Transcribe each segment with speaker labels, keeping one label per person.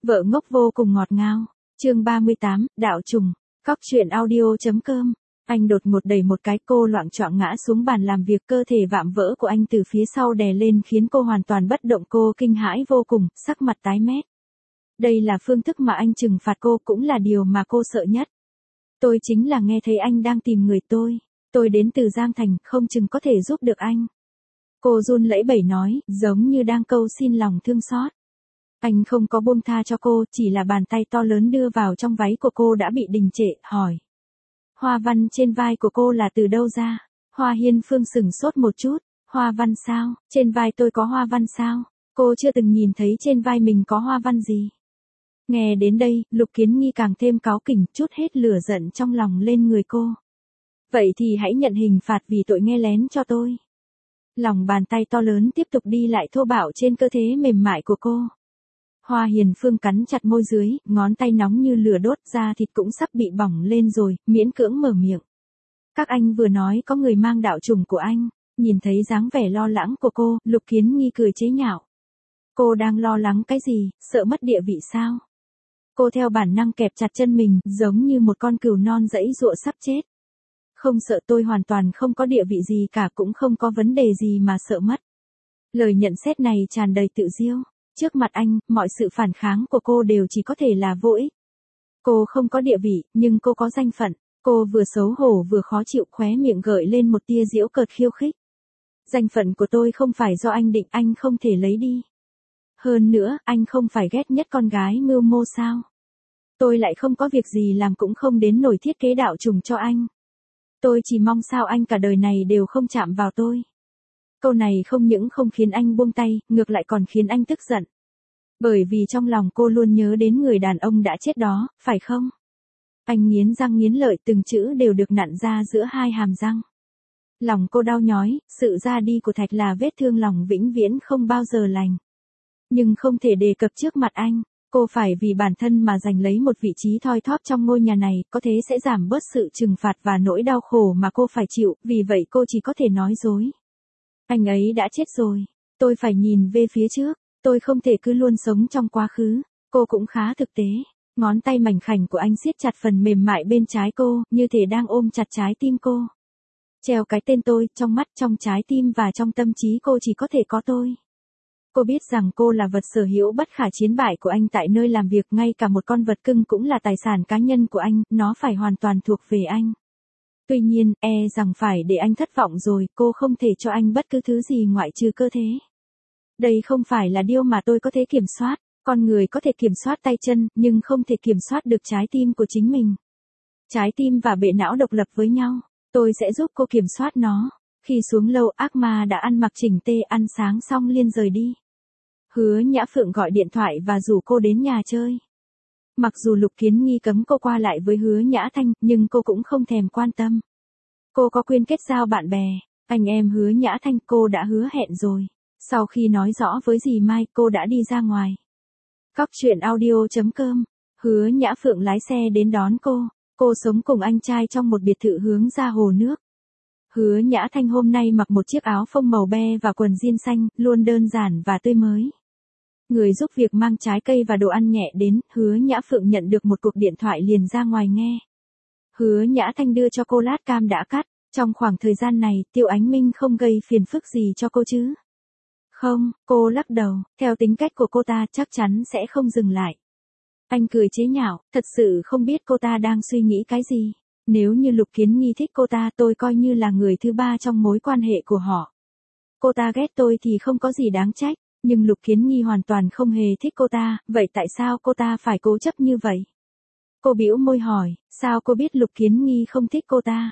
Speaker 1: Vợ ngốc vô cùng ngọt ngào. Chương 38, đạo trùng. Cóc truyện audio.com. Anh đột ngột đẩy một cái, cô loạng choạng ngã xuống bàn làm việc, cơ thể vạm vỡ của anh từ phía sau đè lên khiến cô hoàn toàn bất động, cô kinh hãi vô cùng, sắc mặt tái mét. Đây là phương thức mà anh trừng phạt cô, cũng là điều mà cô sợ nhất. Tôi chính là nghe thấy anh đang tìm người tôi đến từ Giang Thành, không chừng có thể giúp được anh. Cô run lẩy bẩy nói, giống như đang cầu xin lòng thương xót. Anh không có buông tha cho cô, chỉ là bàn tay to lớn đưa vào trong váy của cô đã bị đình trệ, hỏi. Hoa văn trên vai của cô là từ đâu ra? Hoa Hiên Phương sửng sốt một chút, hoa văn sao? Trên vai tôi có hoa văn sao? Cô chưa từng nhìn thấy trên vai mình có hoa văn gì. Nghe đến đây, Lục Kiến Nghi càng thêm cáu kỉnh, trút hết lửa giận trong lòng lên người cô. Vậy thì hãy nhận hình phạt vì tội nghe lén cho tôi. Lòng bàn tay to lớn tiếp tục đi lại thô bạo trên cơ thể mềm mại của cô. Hoa Hiền Phương cắn chặt môi dưới, ngón tay nóng như lửa đốt, da thịt cũng sắp bị bỏng lên rồi, miễn cưỡng mở miệng. Các anh vừa nói có người mang đạo trùng của anh. Nhìn thấy dáng vẻ lo lắng của cô, Lục Kiến Nghi cười chế nhạo. Cô đang lo lắng cái gì, sợ mất địa vị sao? Cô theo bản năng kẹp chặt chân mình, giống như một con cừu non giãy giụa sắp chết. Không sợ, tôi hoàn toàn không có địa vị gì cả, cũng không có vấn đề gì mà sợ mất. Lời nhận xét này tràn đầy tự diêu. Trước mặt anh, mọi sự phản kháng của cô đều chỉ có thể là vô ích. Cô không có địa vị, nhưng cô có danh phận. Cô vừa xấu hổ vừa khó chịu, khóe miệng gợi lên một tia giễu cợt khiêu khích. Danh phận của tôi không phải do anh định, anh không thể lấy đi. Hơn nữa, anh không phải ghét nhất con gái mưu mô sao? Tôi lại không có việc gì làm, cũng không đến nổi thiết kế đạo trùng cho anh. Tôi chỉ mong sao anh cả đời này đều không chạm vào tôi. Câu này không những không khiến anh buông tay, ngược lại còn khiến anh tức giận. Bởi vì trong lòng cô luôn nhớ đến người đàn ông đã chết đó, phải không? Anh nghiến răng nghiến lợi, từng chữ đều được nặn ra giữa hai hàm răng. Lòng cô đau nhói, sự ra đi của Thạch là vết thương lòng vĩnh viễn không bao giờ lành. Nhưng không thể đề cập trước mặt anh, cô phải vì bản thân mà giành lấy một vị trí thoi thóp trong ngôi nhà này, có thế sẽ giảm bớt sự trừng phạt và nỗi đau khổ mà cô phải chịu, vì vậy cô chỉ có thể nói dối. Anh ấy đã chết rồi, tôi phải nhìn về phía trước, tôi không thể cứ luôn sống trong quá khứ. Cô cũng khá thực tế, ngón tay mảnh khảnh của anh siết chặt phần mềm mại bên trái cô, như thể đang ôm chặt trái tim cô. Treo cái tên tôi, trong mắt, trong trái tim và trong tâm trí cô chỉ có thể có tôi. Cô biết rằng cô là vật sở hữu bất khả chiến bại của anh tại nơi làm việc, ngay cả một con vật cưng cũng là tài sản cá nhân của anh, nó phải hoàn toàn thuộc về anh. Tuy nhiên, rằng phải để anh thất vọng rồi, cô không thể cho anh bất cứ thứ gì ngoại trừ cơ thể. Đây không phải là điều mà tôi có thể kiểm soát, con người có thể kiểm soát tay chân, nhưng không thể kiểm soát được trái tim của chính mình. Trái tim và bệ não độc lập với nhau, tôi sẽ giúp cô kiểm soát nó. Khi xuống lầu, ác ma đã ăn mặc chỉnh tề, ăn sáng xong liền rời đi. Hứa Nhã Phượng gọi điện thoại và rủ cô đến nhà chơi. Mặc dù Lục Kiến Nghi cấm cô qua lại với Hứa Nhã Thanh, nhưng cô cũng không thèm quan tâm. Cô có quyền kết giao bạn bè, anh em Hứa Nhã Thanh, cô đã hứa hẹn rồi. Sau khi nói rõ với dì Mai, cô đã đi ra ngoài. Cóc truyện audio.com. Hứa Nhã Phượng lái xe đến đón cô. Cô sống cùng anh trai trong một biệt thự hướng ra hồ nước. Hứa Nhã Thanh hôm nay mặc một chiếc áo phông màu be và quần jean xanh, luôn đơn giản và tươi mới. Người giúp việc mang trái cây và đồ ăn nhẹ đến, Hứa Nhã Phượng nhận được một cuộc điện thoại liền ra ngoài nghe. Hứa Nhã Thanh đưa cho cô lát cam đã cắt. Trong khoảng thời gian này, Tiêu Ánh Minh không gây phiền phức gì cho cô chứ? Không, cô lắc đầu, theo tính cách của cô ta chắc chắn sẽ không dừng lại. Anh cười chế nhạo, thật sự không biết cô ta đang suy nghĩ cái gì. Nếu như Lục Kiến Nghi thích cô ta, tôi coi như là người thứ ba trong mối quan hệ của họ. Cô ta ghét tôi thì không có gì đáng trách, nhưng Lục Kiến Nghi hoàn toàn không hề thích cô ta, vậy tại sao cô ta phải cố chấp như vậy? Cô bĩu môi hỏi, sao cô biết Lục Kiến Nghi không thích cô ta?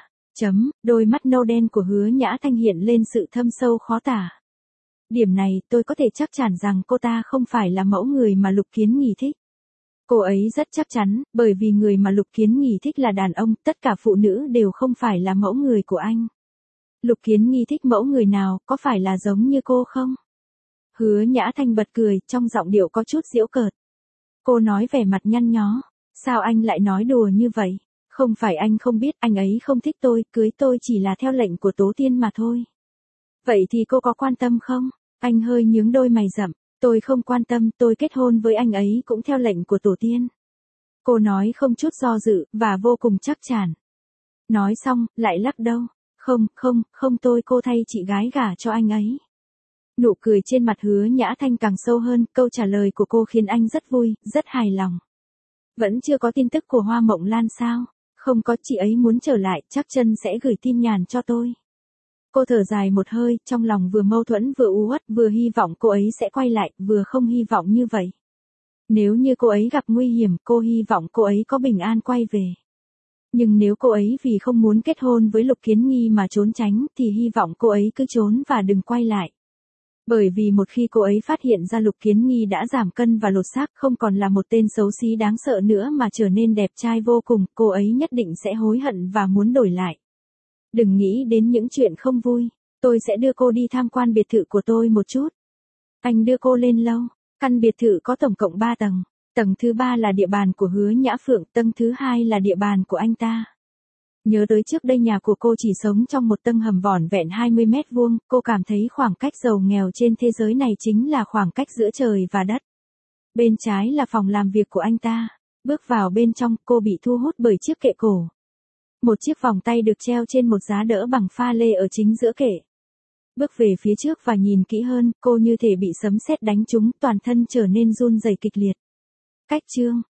Speaker 1: Đôi mắt nâu đen của Hứa Nhã Thanh hiện lên sự thâm sâu khó tả. Điểm này, tôi có thể chắc chắn rằng cô ta không phải là mẫu người mà Lục Kiến Nghi thích. Cô ấy rất chắc chắn, bởi vì người mà Lục Kiến Nghi thích là đàn ông, tất cả phụ nữ đều không phải là mẫu người của anh. Lục Kiến Nghi thích mẫu người nào, có phải là giống như cô không? Hứa Nhã Thanh bật cười, trong giọng điệu có chút giễu cợt. Cô nói vẻ mặt nhăn nhó, sao anh lại nói đùa như vậy? Không phải anh không biết, anh ấy không thích tôi, cưới tôi chỉ là theo lệnh của Tố Tiên mà thôi. Vậy thì cô có quan tâm không? Anh hơi nhướng đôi mày rậm, Tôi không quan tâm, tôi kết hôn với anh ấy cũng theo lệnh của tổ tiên. Cô nói không chút do dự, và vô cùng chắc chắn. Nói xong, lại lắc đầu. Không cô thay chị gái gả cho anh ấy. Nụ cười trên mặt Hứa Nhã Thanh càng sâu hơn, câu trả lời của cô khiến anh rất vui, rất hài lòng. Vẫn chưa có tin tức của Hoa Mộng Lan sao? Không có, chị ấy muốn trở lại, chắc chân sẽ gửi tin nhắn cho tôi. Cô thở dài một hơi, trong lòng vừa mâu thuẫn vừa u uất, vừa hy vọng cô ấy sẽ quay lại, vừa không hy vọng như vậy. Nếu như cô ấy gặp nguy hiểm, cô hy vọng cô ấy có bình an quay về. Nhưng nếu cô ấy vì không muốn kết hôn với Lục Kiến Nghi mà trốn tránh, thì hy vọng cô ấy cứ trốn và đừng quay lại. Bởi vì một khi cô ấy phát hiện ra Lục Kiến Nghi đã giảm cân và lột xác, không còn là một tên xấu xí đáng sợ nữa mà trở nên đẹp trai vô cùng, cô ấy nhất định sẽ hối hận và muốn đổi lại. Đừng nghĩ đến những chuyện không vui, tôi sẽ đưa cô đi tham quan biệt thự của tôi một chút. Anh đưa cô lên lầu, căn biệt thự có tổng cộng 3 tầng. Tầng thứ 3 là địa bàn của Hứa Nhã Phượng, tầng thứ 2 là địa bàn của anh ta. Nhớ tới trước đây nhà của cô chỉ sống trong một tầng hầm vỏn vẹn 20 mét vuông, cô cảm thấy khoảng cách giàu nghèo trên thế giới này chính là khoảng cách giữa trời và đất. Bên trái là phòng làm việc của anh ta. Bước vào bên trong, cô bị thu hút bởi chiếc kệ cổ. Một chiếc vòng tay được treo trên một giá đỡ bằng pha lê ở chính giữa kệ. Bước về phía trước và nhìn kỹ hơn, cô như thể bị sấm sét đánh trúng, toàn thân trở nên run rẩy kịch liệt. Cách chương